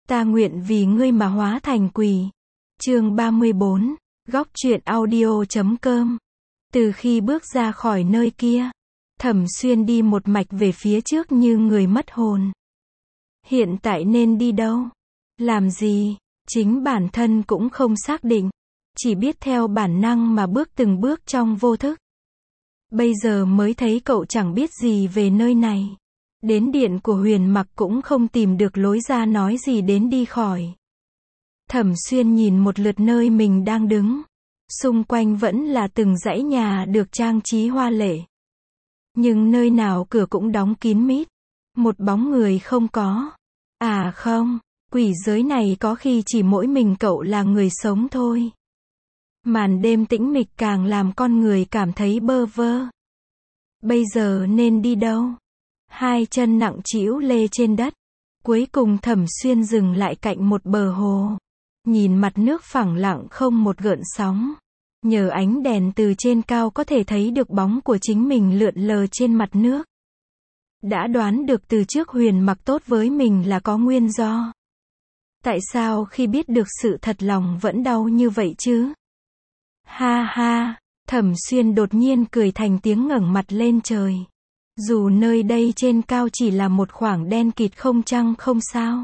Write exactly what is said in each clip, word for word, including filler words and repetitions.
Ta nguyện vì ngươi mà hóa thành quỷ. Chương ba mươi bốn, góc truyện audio chấm com. Từ khi bước ra khỏi nơi kia, Thẩm Xuyên đi một mạch về phía trước như người mất hồn. Hiện tại nên đi đâu? Làm gì? Chính bản thân cũng không xác định. Chỉ biết theo bản năng mà bước từng bước trong vô thức. Bây giờ mới thấy cậu chẳng biết gì về nơi này. Đến điện của Huyền Mặc cũng không tìm được lối ra nói gì đến đi khỏi. Thẩm Xuyên nhìn một lượt nơi mình đang đứng. Xung quanh vẫn là từng dãy nhà được trang trí hoa lệ. Nhưng nơi nào cửa cũng đóng kín mít. Một bóng người không có. À không, quỷ giới này có khi chỉ mỗi mình cậu là người sống thôi. Màn đêm tĩnh mịch càng làm con người cảm thấy bơ vơ. Bây giờ nên đi đâu? Hai chân nặng trĩu lê trên đất. Cuối cùng Thẩm Xuyên dừng lại cạnh một bờ hồ. Nhìn mặt nước phẳng lặng không một gợn sóng. Nhờ ánh đèn từ trên cao có thể thấy được bóng của chính mình lượn lờ trên mặt nước. Đã đoán được từ trước Huyền Mặc tốt với mình là có nguyên do. Tại sao khi biết được sự thật lòng vẫn đau như vậy chứ? Ha ha, Thẩm Xuyên đột nhiên cười thành tiếng ngẩng mặt lên trời. Dù nơi đây trên cao chỉ là một khoảng đen kịt không trăng không sao.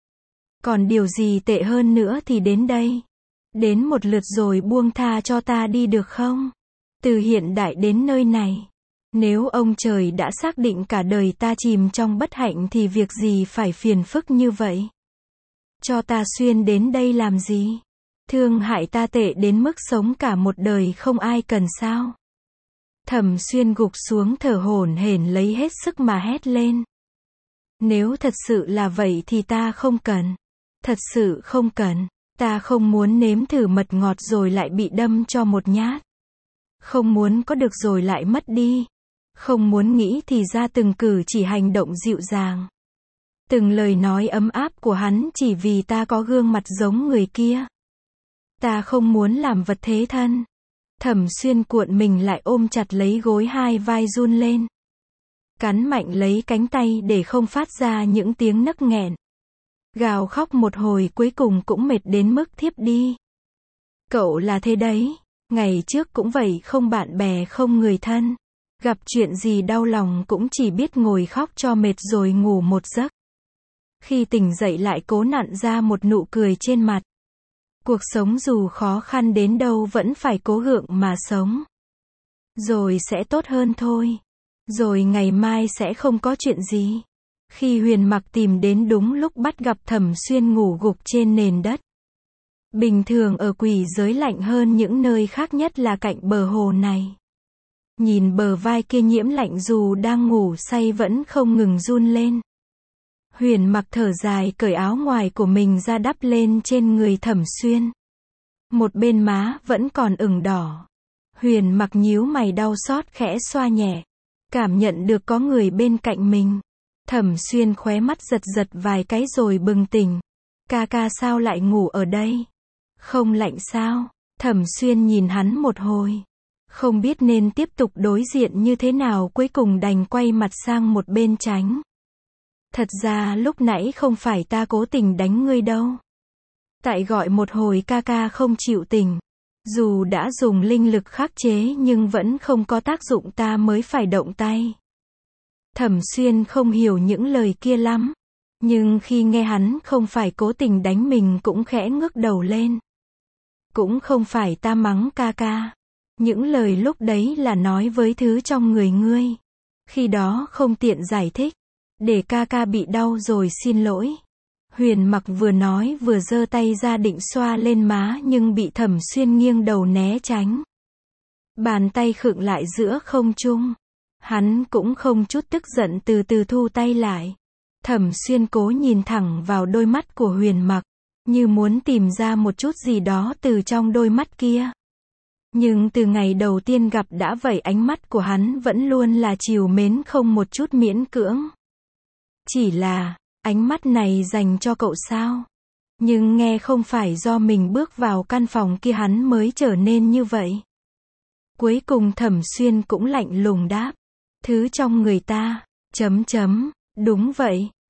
Còn điều gì tệ hơn nữa thì đến đây. Đến một lượt rồi buông tha cho ta đi được không? Từ hiện đại đến nơi này. Nếu ông trời đã xác định cả đời ta chìm trong bất hạnh thì việc gì phải phiền phức như vậy? Cho ta Xuyên đến đây làm gì? Thương hại ta tệ đến mức sống cả một đời không ai cần sao? Thẩm Xuyên gục xuống thở hổn hển lấy hết sức mà hét lên. Nếu thật sự là vậy thì ta không cần. Thật sự không cần. Ta không muốn nếm thử mật ngọt rồi lại bị đâm cho một nhát. Không muốn có được rồi lại mất đi. Không muốn nghĩ thì ra từng cử chỉ hành động dịu dàng. Từng lời nói ấm áp của hắn chỉ vì ta có gương mặt giống người kia. Ta không muốn làm vật thế thân. Thẩm Xuyên cuộn mình lại ôm chặt lấy gối, hai vai run lên. Cắn mạnh lấy cánh tay để không phát ra những tiếng nấc nghẹn. Gào khóc một hồi cuối cùng cũng mệt đến mức thiếp đi. Cậu là thế đấy. Ngày trước cũng vậy, không bạn bè không người thân. Gặp chuyện gì đau lòng cũng chỉ biết ngồi khóc cho mệt rồi ngủ một giấc. Khi tỉnh dậy lại cố nặn ra một nụ cười trên mặt. Cuộc sống dù khó khăn đến đâu vẫn phải cố gượng mà sống. Rồi sẽ tốt hơn thôi. Rồi ngày mai sẽ không có chuyện gì. Khi Huyền Mặc tìm đến đúng lúc bắt gặp Thẩm Xuyên ngủ gục trên nền đất. Bình thường ở quỷ giới lạnh hơn những nơi khác, nhất là cạnh bờ hồ này. Nhìn bờ vai kia nhiễm lạnh dù đang ngủ say vẫn không ngừng run lên. Huyền Mặc thở dài cởi áo ngoài của mình ra đắp lên trên người Thẩm Xuyên. Một bên má vẫn còn ửng đỏ. Huyền Mặc nhíu mày đau xót khẽ xoa nhẹ. Cảm nhận được có người bên cạnh mình. Thẩm Xuyên khóe mắt giật giật vài cái rồi bừng tỉnh. Ca ca sao lại ngủ ở đây? Không lạnh sao? Thẩm Xuyên nhìn hắn một hồi. Không biết nên tiếp tục đối diện như thế nào, cuối cùng đành quay mặt sang một bên tránh. Thật ra lúc nãy không phải ta cố tình đánh ngươi đâu. Tại gọi một hồi ca ca không chịu tỉnh. Dù đã dùng linh lực khắc chế nhưng vẫn không có tác dụng, ta mới phải động tay. Thẩm Xuyên không hiểu những lời kia lắm. Nhưng khi nghe hắn không phải cố tình đánh mình cũng khẽ ngước đầu lên. Cũng không phải ta mắng ca ca. Những lời lúc đấy là nói với thứ trong người ngươi. Khi đó không tiện giải thích. Để ca ca bị đau rồi xin lỗi. Huyền Mặc vừa nói vừa giơ tay ra định xoa lên má nhưng bị Thẩm Xuyên nghiêng đầu né tránh. Bàn tay khựng lại giữa không trung. Hắn cũng không chút tức giận từ từ thu tay lại. Thẩm Xuyên cố nhìn thẳng vào đôi mắt của Huyền Mặc, như muốn tìm ra một chút gì đó từ trong đôi mắt kia. Nhưng từ ngày đầu tiên gặp đã vậy, ánh mắt của hắn vẫn luôn là trìu mến không một chút miễn cưỡng. Chỉ là, ánh mắt này dành cho cậu sao? Nhưng nghe không phải do mình bước vào căn phòng kia hắn mới trở nên như vậy. Cuối cùng Thẩm Xuyên cũng lạnh lùng đáp. Thứ trong người ta, chấm chấm, đúng vậy,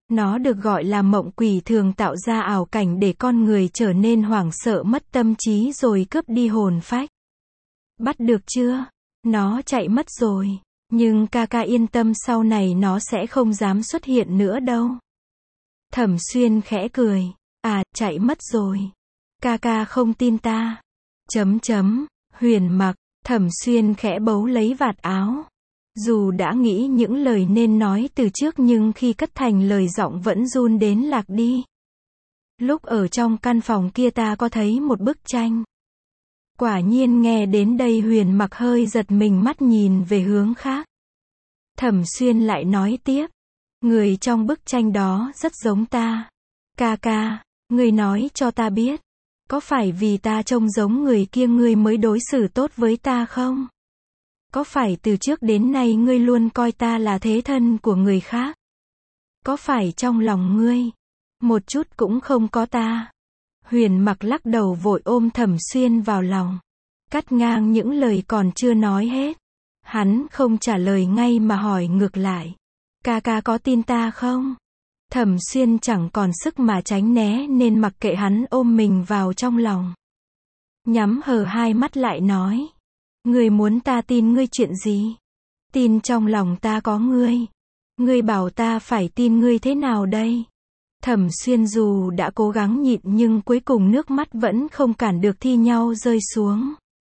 Nó được gọi là mộng quỷ, thường tạo ra ảo cảnh để con người trở nên hoảng sợ mất tâm trí rồi cướp đi hồn phách. Bắt được chưa? Nó chạy mất rồi. Nhưng ca ca yên tâm, sau này nó sẽ không dám xuất hiện nữa đâu. Thẩm Xuyên khẽ cười. À, chạy mất rồi. Ca ca không tin ta. Chấm chấm. Huyền Mặc. Thẩm Xuyên khẽ bấu lấy vạt áo. Dù đã nghĩ những lời nên nói từ trước nhưng khi cất thành lời giọng vẫn run đến lạc đi. Lúc ở trong căn phòng kia ta có thấy một bức tranh. Quả nhiên nghe đến đây Huyền Mặc hơi giật mình, mắt nhìn về hướng khác. Thẩm Xuyên lại nói tiếp. Người trong bức tranh đó rất giống ta. Ca ca, ngươi nói cho ta biết. Có phải vì ta trông giống người kia ngươi mới đối xử tốt với ta không? Có phải từ trước đến nay ngươi luôn coi ta là thế thân của người khác? Có phải trong lòng ngươi một chút cũng không có ta? Huyền Mặc lắc đầu vội ôm Thẩm Xuyên vào lòng, cắt ngang những lời còn chưa nói hết. Hắn không trả lời ngay mà hỏi ngược lại. Ca ca có tin ta không? Thẩm Xuyên chẳng còn sức mà tránh né nên mặc kệ hắn ôm mình vào trong lòng. Nhắm hờ hai mắt lại nói. Ngươi muốn ta tin ngươi chuyện gì? Tin trong lòng ta có ngươi. Ngươi bảo ta phải tin ngươi thế nào đây? Thẩm Xuyên dù đã cố gắng nhịn nhưng cuối cùng nước mắt vẫn không cản được thi nhau rơi xuống.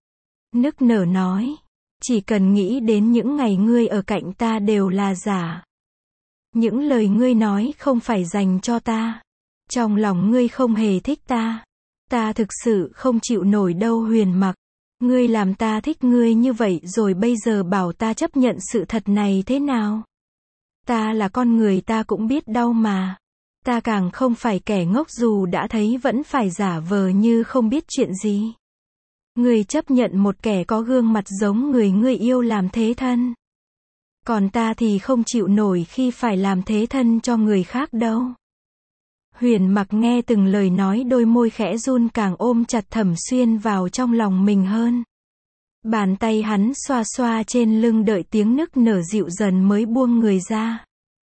Nức nở nói. Chỉ cần nghĩ đến những ngày ngươi ở cạnh ta đều là giả. Những lời ngươi nói không phải dành cho ta. Trong lòng ngươi không hề thích ta. Ta thực sự không chịu nổi đâu Huyền Mặc. Ngươi làm ta thích ngươi như vậy rồi bây giờ bảo ta chấp nhận sự thật này thế nào? Ta là con người, ta cũng biết đau mà. Ta càng không phải kẻ ngốc, dù đã thấy vẫn phải giả vờ như không biết chuyện gì. Ngươi chấp nhận một kẻ có gương mặt giống người ngươi yêu làm thế thân. Còn ta thì không chịu nổi khi phải làm thế thân cho người khác đâu. Huyền Mặc nghe từng lời nói, đôi môi khẽ run, càng ôm chặt Thẩm Xuyên vào trong lòng mình hơn. Bàn tay hắn xoa xoa trên lưng, đợi tiếng nức nở dịu dần mới buông người ra.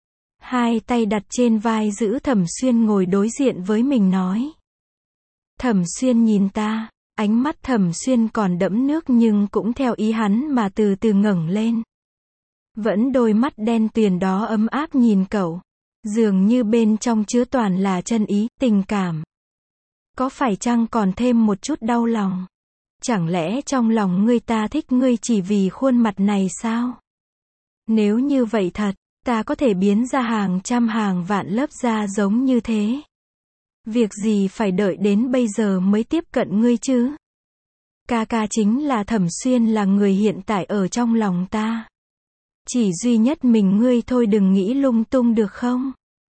Hai tay đặt trên vai giữ Thẩm Xuyên ngồi đối diện với mình nói. Thẩm Xuyên nhìn ta, ánh mắt Thẩm Xuyên còn đẫm nước nhưng cũng theo ý hắn mà từ từ ngẩng lên. Vẫn đôi mắt đen tuyền đó ấm áp nhìn cậu. Dường như bên trong chứa toàn là chân ý, tình cảm. Có phải chăng còn thêm một chút đau lòng? Chẳng lẽ trong lòng ngươi ta thích ngươi chỉ vì khuôn mặt này sao? Nếu như vậy thật, ta có thể biến ra hàng trăm hàng vạn lớp da giống như thế. Việc gì phải đợi đến bây giờ mới tiếp cận ngươi chứ? Ca ca chính là Thẩm Xuyên, là người hiện tại ở trong lòng ta. Chỉ duy nhất mình ngươi thôi, đừng nghĩ lung tung được không?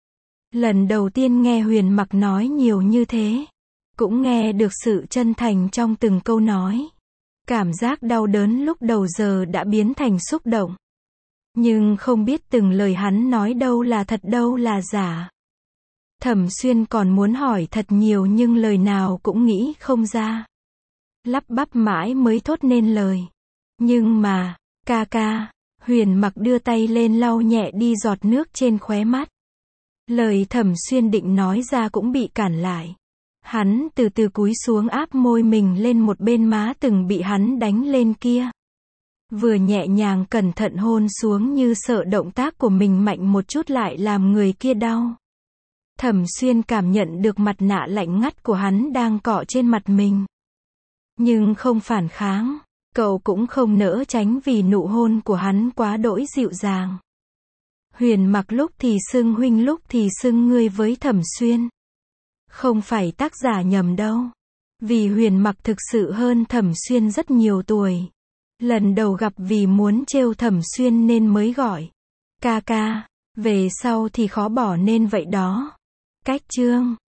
Lần đầu tiên nghe Huyền Mặc nói nhiều như thế. Cũng nghe được sự chân thành trong từng câu nói. Cảm giác đau đớn lúc đầu giờ đã biến thành xúc động. Nhưng không biết từng lời hắn nói đâu là thật đâu là giả. Thẩm Xuyên còn muốn hỏi thật nhiều nhưng lời nào cũng nghĩ không ra. Lắp bắp mãi mới thốt nên lời. Nhưng mà, ca ca. Huyền Mặc đưa tay lên lau nhẹ đi giọt nước trên khóe mắt. Lời Thẩm Xuyên định nói ra cũng bị cản lại. Hắn từ từ cúi xuống, áp môi mình lên một bên má từng bị hắn đánh lên kia. Vừa nhẹ nhàng cẩn thận hôn xuống như sợ động tác của mình mạnh một chút lại làm người kia đau. Thẩm Xuyên cảm nhận được mặt nạ lạnh ngắt của hắn đang cọ trên mặt mình. Nhưng không phản kháng. Cậu cũng không nỡ tránh vì nụ hôn của hắn quá đỗi dịu dàng. Huyền Mặc lúc thì xưng huynh lúc thì xưng ngươi với Thẩm Xuyên. Không phải tác giả nhầm đâu. Vì Huyền Mặc thực sự hơn Thẩm Xuyên rất nhiều tuổi. Lần đầu gặp vì muốn trêu Thẩm Xuyên nên mới gọi ca ca. Về sau thì khó bỏ nên vậy đó. Cách chương